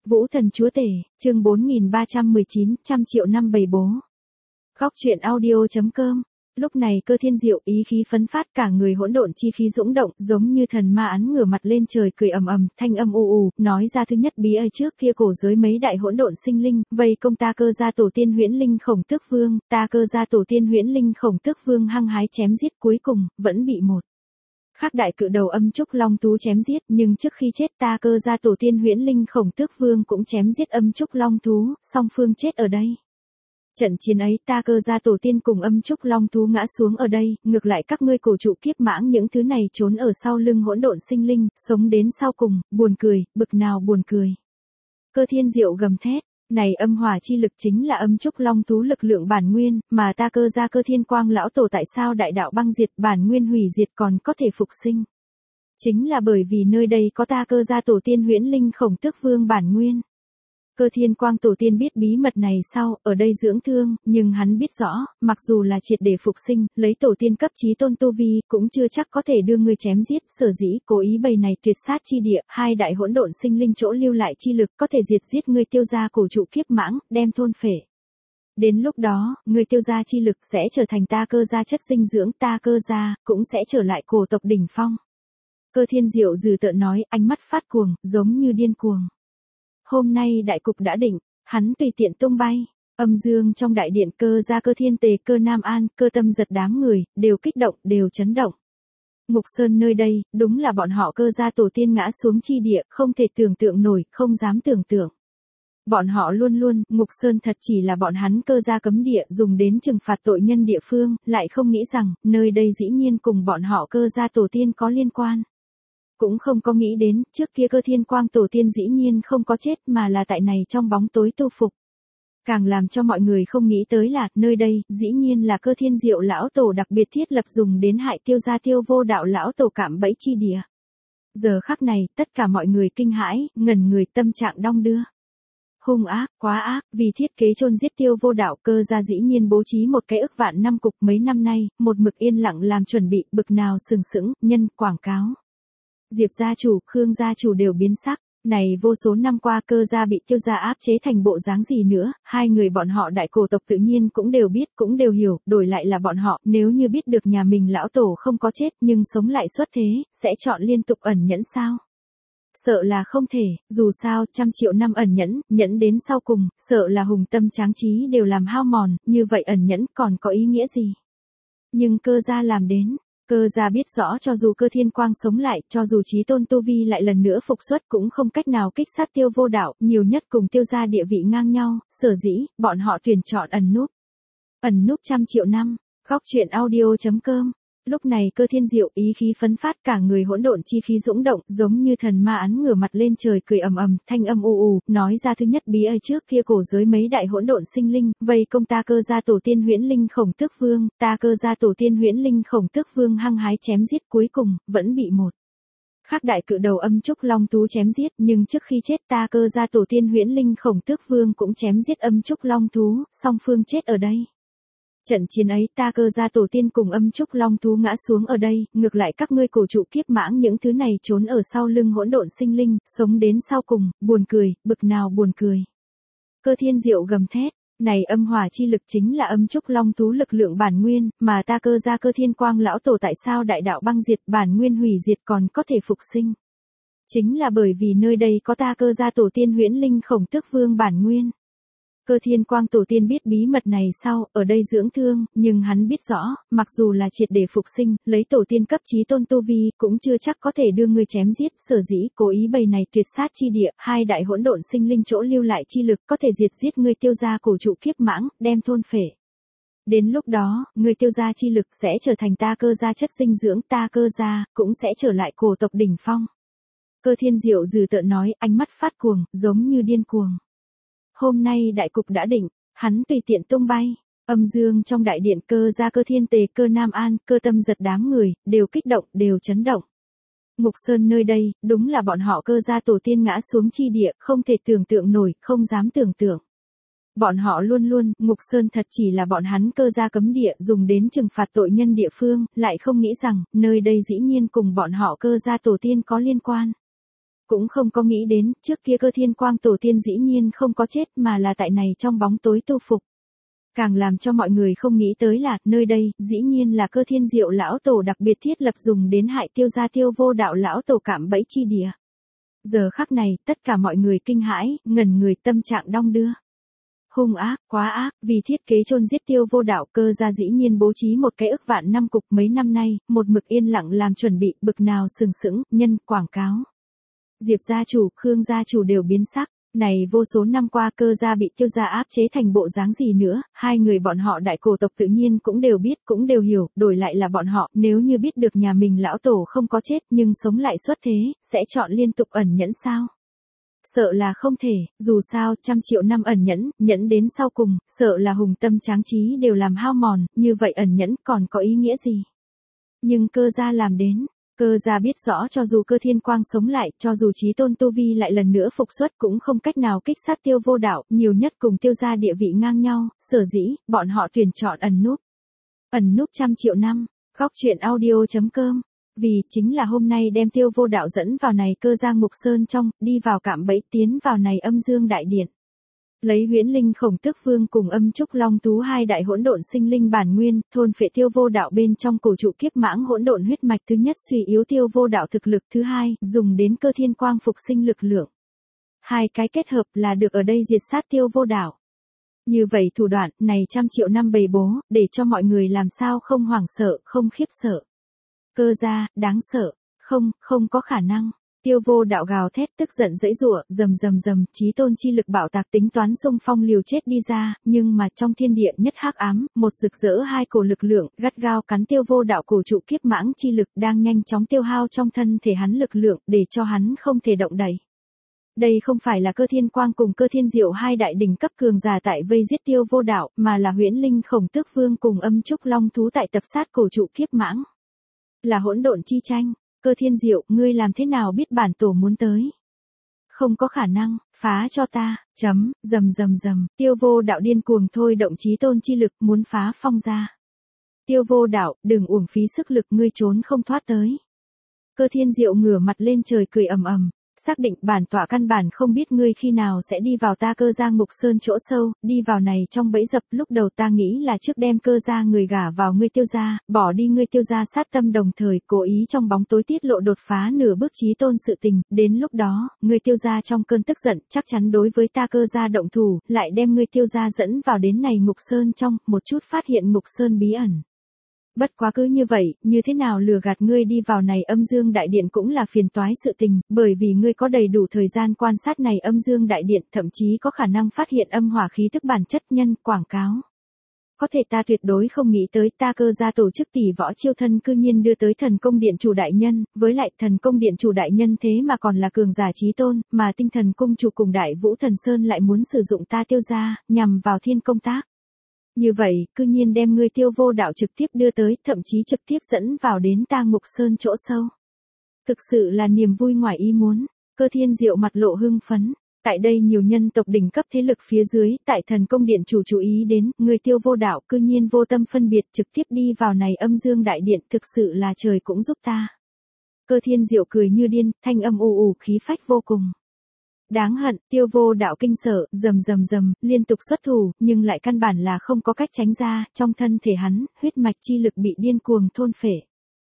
Vũ thần chúa tể, chương 4319, trăm triệu năm bầy bố. Góc truyện audio.com. Lúc này Cơ Thiên Diệu ý khí phấn phát, cả người hỗn độn chi khí dũng động, giống như thần ma án ngửa mặt lên trời cười ầm ầm, thanh âm ù ù, nói ra thứ nhất bí ơi trước kia cổ giới mấy đại hỗn độn sinh linh, vây công ta Cơ gia tổ tiên Huyễn Linh Khổng Tước Vương, ta Cơ gia tổ tiên Huyễn Linh Khổng Tước Vương hăng hái chém giết, cuối cùng vẫn bị một khác đại cự đầu Âm Trúc Long Thú chém giết, nhưng trước khi chết ta Cơ gia tổ tiên Huyễn Linh Khổng Tước Vương cũng chém giết Âm Trúc Long Thú, song phương chết ở đây. Trận chiến ấy ta Cơ gia tổ tiên cùng Âm Trúc Long Thú ngã xuống ở đây, ngược lại các ngươi cổ trụ kiếp mãng những thứ này trốn ở sau lưng hỗn độn sinh linh, sống đến sau cùng, buồn cười, bực nào buồn cười. Cơ Thiên Diệu gầm thét, này âm hỏa chi lực chính là Âm Trúc Long Thú lực lượng bản nguyên, mà ta Cơ gia Cơ Thiên Quang lão tổ tại sao đại đạo băng diệt bản nguyên hủy diệt còn có thể phục sinh? Chính là bởi vì nơi đây có ta Cơ gia tổ tiên Huyễn Linh Khổng Tước Vương bản nguyên. Cơ Thiên Quang tổ tiên biết bí mật này sau, ở đây dưỡng thương, nhưng hắn biết rõ, mặc dù là triệt để phục sinh, lấy tổ tiên cấp chí tôn tu vi, cũng chưa chắc có thể đưa ngươi chém giết, sở dĩ cố ý bày này tuyệt sát chi địa, hai đại hỗn độn sinh linh chỗ lưu lại chi lực, có thể diệt giết ngươi tiêu gia cổ trụ kiếp mãng, đem thôn phệ. Đến lúc đó, ngươi tiêu gia chi lực sẽ trở thành ta Cơ gia chất dinh dưỡng, ta Cơ gia cũng sẽ trở lại cổ tộc đỉnh phong. Cơ Thiên Diệu dừ tợn nói, ánh mắt phát cuồng, giống như điên cuồng. Hôm nay đại cục đã định, hắn tùy tiện tung bay, âm dương trong đại điện Cơ gia Cơ Thiên Tề Cơ Nam An, Cơ Tâm Giật đám người, đều kích động, đều chấn động. Ngục Sơn nơi đây, đúng là bọn họ Cơ gia tổ tiên ngã xuống chi địa, không thể tưởng tượng nổi, không dám tưởng tượng. Bọn họ luôn luôn, Ngục Sơn thật chỉ là bọn hắn Cơ gia cấm địa dùng đến trừng phạt tội nhân địa phương, lại không nghĩ rằng, nơi đây dĩ nhiên cùng bọn họ Cơ gia tổ tiên có liên quan. Cũng không có nghĩ đến, trước kia Cơ Thiên Quang tổ tiên dĩ nhiên không có chết mà là tại này trong bóng tối tu phục. Càng làm cho mọi người không nghĩ tới là, nơi đây, dĩ nhiên là Cơ Thiên Diệu lão tổ đặc biệt thiết lập dùng đến hại tiêu gia Tiêu Vô Đạo lão tổ cạm bẫy chi địa. Giờ khắc này, tất cả mọi người kinh hãi, ngẩn người, tâm trạng đong đưa. Hung ác, quá ác, vì thiết kế chôn giết Tiêu Vô Đạo, Cơ gia dĩ nhiên bố trí một cái ức vạn năm cục mấy năm nay, một mực yên lặng làm chuẩn bị, bực nào sừng sững, nhân, quảng cáo. Diệp gia chủ, Khương gia chủ đều biến sắc, này vô số năm qua Cơ gia bị tiêu gia áp chế thành bộ dáng gì nữa, hai người bọn họ đại cổ tộc tự nhiên cũng đều biết, cũng đều hiểu, đổi lại là bọn họ, nếu như biết được nhà mình lão tổ không có chết nhưng sống lại xuất thế, sẽ chọn liên tục ẩn nhẫn sao? Sợ là không thể, dù sao, trăm triệu năm ẩn nhẫn, nhẫn đến sau cùng, sợ là hùng tâm tráng trí đều làm hao mòn, như vậy ẩn nhẫn còn có ý nghĩa gì? Nhưng Cơ gia làm đến. Cơ gia biết rõ cho dù Cơ Thiên Quang sống lại, cho dù chí tôn tu vi lại lần nữa phục xuất cũng không cách nào kích sát Tiêu Vô Đạo, nhiều nhất cùng tiêu gia địa vị ngang nhau, sở dĩ, bọn họ tuyển chọn ẩn núp. Ẩn núp trăm triệu năm, góc truyện audio.com. Lúc này Cơ Thiên Diệu ý khí phấn phát, cả người hỗn độn chi khí dũng động, giống như thần ma án ngửa mặt lên trời cười ầm ầm, thanh âm ù ù, nói ra thứ nhất bí ơi trước kia cổ giới mấy đại hỗn độn sinh linh, vây công ta Cơ gia tổ tiên Huyễn Linh Khổng Tước Vương, ta Cơ gia tổ tiên Huyễn Linh Khổng Tước Vương hăng hái chém giết, cuối cùng vẫn bị một khác đại cự đầu Âm Trúc Long Thú chém giết, nhưng trước khi chết ta Cơ gia tổ tiên Huyễn Linh Khổng Tước Vương cũng chém giết Âm Trúc Long Thú, song phương chết ở đây. Trận chiến ấy ta Cơ gia tổ tiên cùng Âm Trúc Long Thú ngã xuống ở đây, ngược lại các ngươi cổ trụ kiếp mãng những thứ này trốn ở sau lưng hỗn độn sinh linh, sống đến sau cùng, buồn cười, bực nào buồn cười. Cơ Thiên Diệu gầm thét, này âm hỏa chi lực chính là Âm Trúc Long Thú lực lượng bản nguyên, mà ta Cơ gia Cơ Thiên Quang lão tổ tại sao đại đạo băng diệt bản nguyên hủy diệt còn có thể phục sinh? Chính là bởi vì nơi đây có ta Cơ gia tổ tiên Huyễn Linh Khổng Tước Vương bản nguyên. Cơ Thiên Quang tổ tiên biết bí mật này sau, ở đây dưỡng thương, nhưng hắn biết rõ, mặc dù là triệt để phục sinh, lấy tổ tiên cấp chí tôn tu vi, cũng chưa chắc có thể đưa ngươi chém giết, sở dĩ, cố ý bày này tuyệt sát chi địa, hai đại hỗn độn sinh linh chỗ lưu lại chi lực, có thể diệt giết ngươi tiêu gia cổ trụ kiếp mãng, đem thôn phệ. Đến lúc đó, ngươi tiêu gia chi lực sẽ trở thành ta Cơ gia chất dinh dưỡng, ta Cơ gia cũng sẽ trở lại cổ tộc đỉnh phong. Cơ Thiên Diệu dừ tợn nói, ánh mắt phát cuồng, giống như điên cuồng. Hôm nay đại cục đã định, hắn tùy tiện tung bay, âm dương trong đại điện Cơ gia Cơ Thiên Tề Cơ Nam An, Cơ Tâm Giật đám người, đều kích động, đều chấn động. Ngục Sơn nơi đây, đúng là bọn họ Cơ gia tổ tiên ngã xuống chi địa, không thể tưởng tượng nổi, không dám tưởng tượng. Bọn họ luôn luôn, Ngục Sơn thật chỉ là bọn hắn Cơ gia cấm địa dùng đến trừng phạt tội nhân địa phương, lại không nghĩ rằng, nơi đây dĩ nhiên cùng bọn họ Cơ gia tổ tiên có liên quan. Cũng không có nghĩ đến, trước kia Cơ Thiên Quang tổ tiên dĩ nhiên không có chết mà là tại này trong bóng tối tu phục. Càng làm cho mọi người không nghĩ tới là, nơi đây, dĩ nhiên là Cơ Thiên Diệu lão tổ đặc biệt thiết lập dùng đến hại Tiêu gia Tiêu Vô Đạo lão tổ cạm bẫy chi địa. Giờ khắc này, tất cả mọi người kinh hãi, ngẩn người, tâm trạng đong đưa. Hung ác, quá ác, vì thiết kế chôn giết Tiêu Vô Đạo, Cơ gia dĩ nhiên bố trí một cái ức vạn năm cục mấy năm nay, một mực yên lặng làm chuẩn bị, bực nào sừng sững, nhân, quảng cáo. Diệp gia chủ, Khương gia chủ đều biến sắc. Này vô số năm qua Cơ gia bị Tiêu gia áp chế thành bộ dáng gì nữa, hai người bọn họ đại cổ tộc tự nhiên cũng đều biết, cũng đều hiểu, đổi lại là bọn họ, nếu như biết được nhà mình lão tổ không có chết nhưng sống lại xuất thế, sẽ chọn liên tục ẩn nhẫn sao? Sợ là không thể, dù sao, 100 triệu năm ẩn nhẫn, nhẫn đến sau cùng, sợ là hùng tâm tráng trí đều làm hao mòn, như vậy ẩn nhẫn còn có ý nghĩa gì? Nhưng Cơ gia làm đến. Cơ gia biết rõ cho dù Cơ Thiên Quang sống lại, cho dù chí tôn tu vi lại lần nữa phục xuất cũng không cách nào kích sát Tiêu Vô Đạo, nhiều nhất cùng Tiêu gia địa vị ngang nhau, sở dĩ, bọn họ tuyển chọn ẩn núp. Ẩn núp 100 triệu năm, Góc Truyện Audio.com. Vì chính là hôm nay đem Tiêu Vô Đạo dẫn vào này Cơ gia ngục sơn trong, đi vào cạm bẫy tiến vào này âm dương đại điện. Lấy huyễn linh khổng tước vương cùng âm trúc long thú hai đại hỗn độn sinh linh bản nguyên, thôn phệ Tiêu Vô Đạo bên trong cổ trụ kiếp mãng hỗn độn huyết mạch thứ nhất suy yếu Tiêu Vô Đạo thực lực thứ hai, dùng đến Cơ Thiên Quang phục sinh lực lượng. Hai cái kết hợp là được ở đây diệt sát Tiêu Vô Đạo. Như vậy thủ đoạn này 100 triệu năm bày bố, để cho mọi người làm sao không hoảng sợ, không khiếp sợ. Cơ gia, đáng sợ, không có khả năng. Tiêu Vô Đạo gào thét tức giận giãy giụa, rầm, chí tôn chi lực bạo tạc tính toán xung phong liều chết đi ra, nhưng mà trong thiên địa nhất hắc ám, một rực rỡ hai cổ lực lượng, gắt gao cắn Tiêu Vô Đạo cổ trụ kiếp mãng chi lực đang nhanh chóng tiêu hao trong thân thể hắn lực lượng, để cho hắn không thể động đậy. Đây không phải là Cơ Thiên Quang cùng Cơ Thiên Diệu hai đại đỉnh cấp cường giả tại vây giết Tiêu Vô Đạo, mà là huyễn linh khổng tước vương cùng âm trúc long thú tại tập sát cổ trụ kiếp mãng. Là hỗn độn chi tranh. Cơ Thiên Diệu, ngươi làm thế nào biết bản tổ muốn tới? Không có khả năng, phá cho ta, rầm, Tiêu Vô Đạo điên cuồng thôi động chí tôn chi lực muốn phá phong ra. Tiêu Vô Đạo, đừng uổng phí sức lực, ngươi trốn không thoát tới. Cơ Thiên Diệu ngửa mặt lên trời cười ầm ầm, xác định bản tọa căn bản không biết ngươi khi nào sẽ đi vào ta Cơ gia ngục sơn chỗ sâu, đi vào này trong bẫy dập, lúc đầu ta nghĩ là trước đem Cơ gia người gả vào ngươi Tiêu gia, bỏ đi ngươi Tiêu gia sát tâm đồng thời cố ý trong bóng tối tiết lộ đột phá nửa bước chí tôn sự tình, đến lúc đó, ngươi Tiêu gia trong cơn tức giận, chắc chắn đối với ta Cơ gia động thủ, lại đem ngươi Tiêu gia dẫn vào đến này ngục sơn trong, một chút phát hiện ngục sơn bí ẩn. Bất quá cứ như vậy, như thế nào lừa gạt ngươi đi vào này âm dương đại điện cũng là phiền toái sự tình, bởi vì ngươi có đầy đủ thời gian quan sát này âm dương đại điện, thậm chí có khả năng phát hiện âm hỏa khí tức bản chất nhân, quảng cáo. Có thể ta tuyệt đối không nghĩ tới ta Cơ gia tổ chức tỷ võ chiêu thân cư nhiên đưa tới thần công điện chủ đại nhân, với lại thần công điện chủ đại nhân thế mà còn là cường giả chí tôn, mà tinh thần cung chủ cùng đại vũ thần sơn lại muốn sử dụng ta Tiêu gia, nhằm vào thiên công tác. Như vậy, cư nhiên đem ngươi Tiêu Vô Đạo trực tiếp đưa tới, thậm chí trực tiếp dẫn vào đến ta ngục sơn chỗ sâu. Thực sự là niềm vui ngoài ý muốn, Cơ Thiên Diệu mặt lộ hưng phấn. Tại đây nhiều nhân tộc đỉnh cấp thế lực phía dưới, tại thần công điện chủ chú ý đến, ngươi Tiêu Vô Đạo cư nhiên vô tâm phân biệt trực tiếp đi vào này âm dương đại điện, thực sự là trời cũng giúp ta. Cơ Thiên Diệu cười như điên, thanh âm ù khí phách vô cùng. Đáng hận, Tiêu Vô Đạo kinh sợ, rầm, liên tục xuất thủ, nhưng lại căn bản là không có cách tránh ra, trong thân thể hắn, huyết mạch chi lực bị điên cuồng thôn phệ.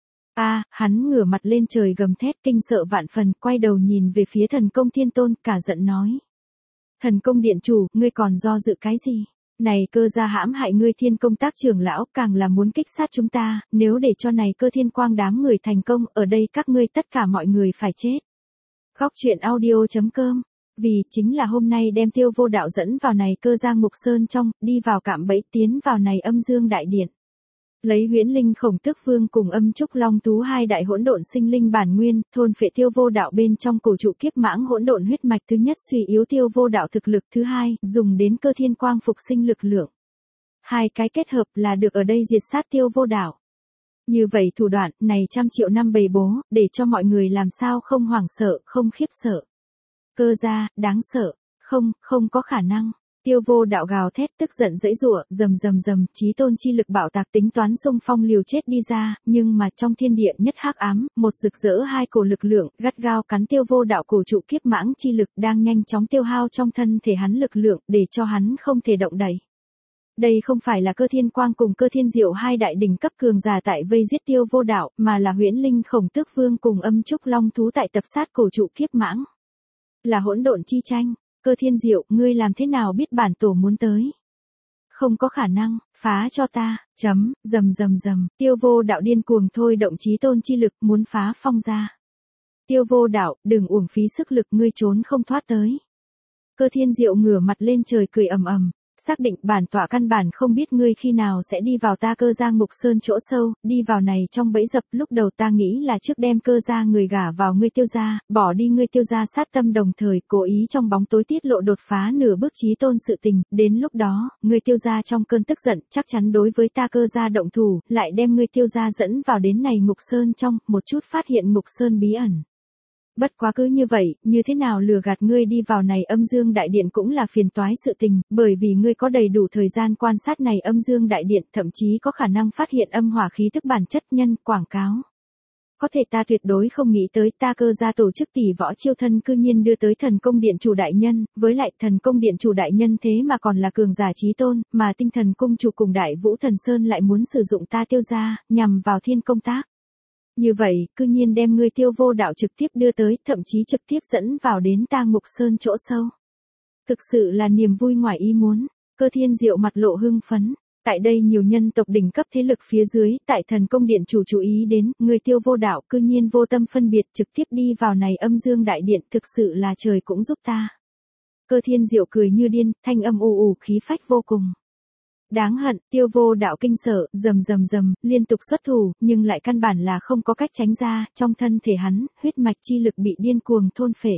Hắn ngửa mặt lên trời gầm thét kinh sợ vạn phần, quay đầu nhìn về phía thần công thiên tôn, cả giận nói. Thần công điện chủ, ngươi còn do dự cái gì? Này Cơ gia hãm hại ngươi thiên công tác trưởng lão, càng là muốn kích sát chúng ta, nếu để cho này Cơ Thiên Quang đám người thành công, ở đây các ngươi tất cả mọi người phải chết. Góc Truyện Audio.com. Vì chính là hôm nay đem Tiêu Vô Đạo dẫn vào này Cơ gia ngục sơn trong, đi vào cạm bẫy tiến vào này âm dương đại điện. Lấy huyễn linh khổng tước vương cùng âm trúc long thú hai đại hỗn độn sinh linh bản nguyên, thôn phệ Tiêu Vô Đạo bên trong cổ trụ kiếp mãng hỗn độn huyết mạch thứ nhất suy yếu Tiêu Vô Đạo thực lực thứ hai, dùng đến Cơ Thiên Quang phục sinh lực lượng. Hai cái kết hợp là được ở đây diệt sát Tiêu Vô Đạo. Như vậy thủ đoạn này 100 triệu năm bày bố, để cho mọi người làm sao không hoảng sợ, không khiếp sợ. Cơ gia, đáng sợ, không có khả năng. Tiêu Vô Đạo gào thét tức giận giãy giụa, rầm, chí tôn chi lực bạo tạc tính toán xung phong liều chết đi ra, nhưng mà trong thiên địa nhất hắc ám, một rực rỡ hai cổ lực lượng, gắt gao cắn Tiêu Vô Đạo cổ trụ kiếp mãng chi lực đang nhanh chóng tiêu hao trong thân thể hắn lực lượng, để cho hắn không thể động đậy. Đây không phải là Cơ Thiên Quang cùng Cơ Thiên Diệu hai đại đỉnh cấp cường giả tại vây giết Tiêu Vô Đạo, mà là Huyễn Linh Khổng Tước Vương cùng Âm Trúc Long thú tại tập sát cổ trụ kiếp mãng. Là hỗn độn chi tranh. Cơ Thiên Diệu, ngươi làm thế nào biết bản tổ muốn tới? Không có khả năng, phá cho ta, rầm, Tiêu Vô Đạo điên cuồng thôi động chí tôn chi lực muốn phá phong ra. Tiêu Vô Đạo, đừng uổng phí sức lực, ngươi trốn không thoát tới. Cơ Thiên Diệu ngửa mặt lên trời cười ầm ầm, xác định bản tọa căn bản không biết ngươi khi nào sẽ đi vào ta Cơ gia Ngục Sơn chỗ sâu, đi vào này trong bẫy dập, lúc đầu ta nghĩ là trước đem Cơ gia người gả vào ngươi Tiêu gia, bỏ đi ngươi Tiêu gia sát tâm, đồng thời cố ý trong bóng tối tiết lộ đột phá nửa bước chí tôn sự tình, đến lúc đó, ngươi Tiêu gia trong cơn tức giận, chắc chắn đối với ta Cơ gia động thủ, lại đem ngươi Tiêu gia dẫn vào đến này Ngục Sơn trong, một chút phát hiện Ngục Sơn bí ẩn. Bất quá cứ như vậy, như thế nào lừa gạt ngươi đi vào này Âm Dương Đại Điện cũng là phiền toái sự tình, bởi vì ngươi có đầy đủ thời gian quan sát này Âm Dương Đại Điện, thậm chí có khả năng phát hiện âm hỏa khí tức bản chất nhân, quảng cáo. Có thể ta tuyệt đối không nghĩ tới ta Cơ gia tổ chức tỷ võ chiêu thân cư nhiên đưa tới Thần Công Điện chủ đại nhân, với lại Thần Công Điện chủ đại nhân thế mà còn là cường giả chí tôn, mà Tinh Thần Cung chủ cùng Đại Vũ Thần Sơn lại muốn sử dụng ta Tiêu gia, nhằm vào thiên công tác. Như vậy, cư nhiên đem ngươi Tiêu Vô Đạo trực tiếp đưa tới, thậm chí trực tiếp dẫn vào đến ta Ngục Sơn chỗ sâu. Thực sự là niềm vui ngoài ý muốn. Cơ Thiên Diệu mặt lộ hưng phấn. Tại đây nhiều nhân tộc đỉnh cấp thế lực phía dưới, tại Thần Công Điện chủ chú ý đến, ngươi Tiêu Vô Đạo cư nhiên vô tâm phân biệt trực tiếp đi vào này Âm Dương Đại Điện, thực sự là trời cũng giúp ta. Cơ Thiên Diệu cười như điên, thanh âm ù khí phách vô cùng. Đáng hận, Tiêu Vô Đạo kinh sợ, rầm, liên tục xuất thủ, nhưng lại căn bản là không có cách tránh ra, trong thân thể hắn, huyết mạch chi lực bị điên cuồng thôn phệ.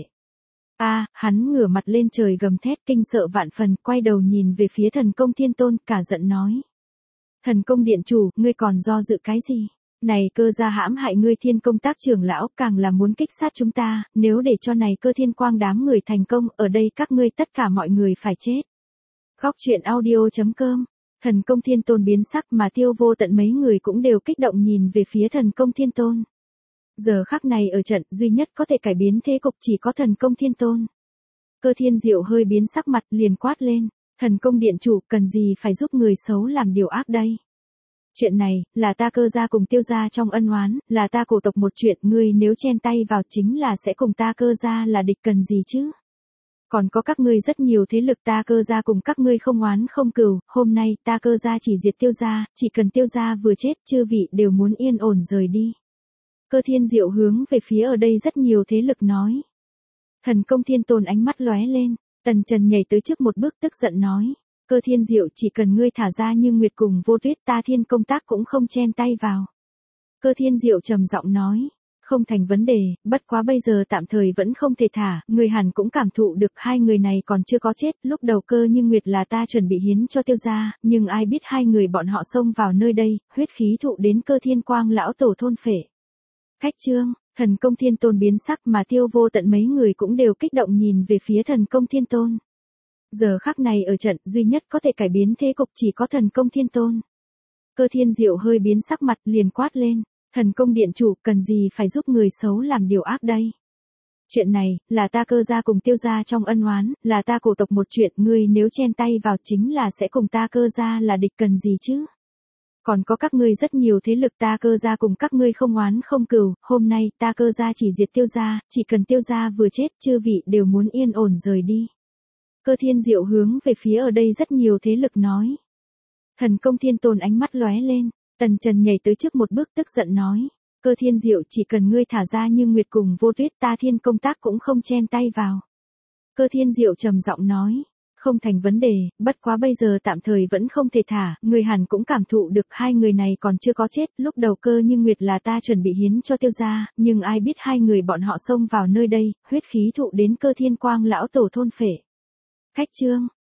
Hắn ngửa mặt lên trời gầm thét kinh sợ vạn phần, quay đầu nhìn về phía Thần Công Thiên Tôn, cả giận nói. Thần Công Điện chủ, ngươi còn do dự cái gì? Này Cơ gia hãm hại ngươi Thiên Công Tác trưởng lão, càng là muốn kích sát chúng ta, nếu để cho này Cơ Thiên Quang đám người thành công, ở đây các ngươi tất cả mọi người phải chết. Góc truyện audio.com. Thần Công Thiên Tôn biến sắc mà Tiêu Vô Tận mấy người cũng đều kích động nhìn về phía Thần Công Thiên Tôn. Giờ khắc này ở trận duy nhất có thể cải biến thế cục chỉ có Thần Công Thiên Tôn. Cơ Thiên Diệu hơi biến sắc mặt liền quát lên, Thần Công Điện chủ cần gì phải giúp người xấu làm điều ác đây. Chuyện này, là ta Cơ gia cùng Tiêu gia trong ân oán, là ta cổ tộc một chuyện, ngươi nếu chen tay vào chính là sẽ cùng ta Cơ gia là địch cần gì chứ. Còn có các ngươi rất nhiều thế lực ta Cơ gia cùng các ngươi không oán không cừu, hôm nay ta Cơ gia chỉ diệt Tiêu gia, chỉ cần Tiêu gia vừa chết chư vị đều muốn yên ổn rời đi. Cơ Thiên Diệu hướng về phía ở đây rất nhiều thế lực nói. Thần Công Thiên Tôn ánh mắt lóe lên, Tần Trần nhảy tới trước một bước tức giận nói. Cơ Thiên Diệu chỉ cần ngươi thả ra Như Nguyệt cùng Vô Tuyết ta Thiên Công Tác cũng không chen tay vào. Cơ Thiên Diệu trầm giọng nói. Không thành vấn đề, bất quá bây giờ tạm thời vẫn không thể thả, người hẳn cũng cảm thụ được hai người này còn chưa có chết, lúc đầu Cơ Như Nguyệt là ta chuẩn bị hiến cho Tiêu gia, nhưng ai biết hai người bọn họ xông vào nơi đây, huyết khí thụ đến Cơ Thiên Quang lão tổ thôn phệ. Khách trương, Thần Công Thiên Tôn biến sắc mà Tiêu Vô Tận mấy người cũng đều kích động nhìn về phía Thần Công Thiên Tôn. Giờ khắc này ở trận duy nhất có thể cải biến thế cục chỉ có Thần Công Thiên Tôn. Cơ Thiên Diệu hơi biến sắc mặt liền quát lên. Thần Công Điện chủ cần gì phải giúp người xấu làm điều ác đây. Chuyện này, là ta Cơ gia cùng Tiêu gia trong ân oán, là ta cổ tộc một chuyện, ngươi nếu chen tay vào chính là sẽ cùng ta Cơ gia là địch cần gì chứ. Còn có các ngươi rất nhiều thế lực ta Cơ gia cùng các ngươi không oán không cừu, hôm nay ta Cơ gia chỉ diệt Tiêu gia, chỉ cần Tiêu gia vừa chết chư vị đều muốn yên ổn rời đi. Cơ Thiên Diệu hướng về phía ở đây rất nhiều thế lực nói. Thần Công Thiên Tôn ánh mắt lóe lên. Tần Trần nhảy tới trước một bước tức giận nói. Cơ Thiên Diệu chỉ cần ngươi thả ra Như Nguyệt cùng Vô Tuyết ta Thiên Công Tác cũng không chen tay vào. Cơ Thiên Diệu trầm giọng nói. Không thành vấn đề, bất quá bây giờ tạm thời vẫn không thể thả, người hẳn cũng cảm thụ được hai người này còn chưa có chết, lúc đầu Cơ Như Nguyệt là ta chuẩn bị hiến cho Tiêu gia, nhưng ai biết hai người bọn họ xông vào nơi đây, huyết khí thụ đến Cơ Thiên Quang lão tổ thôn phệ. Khách trương,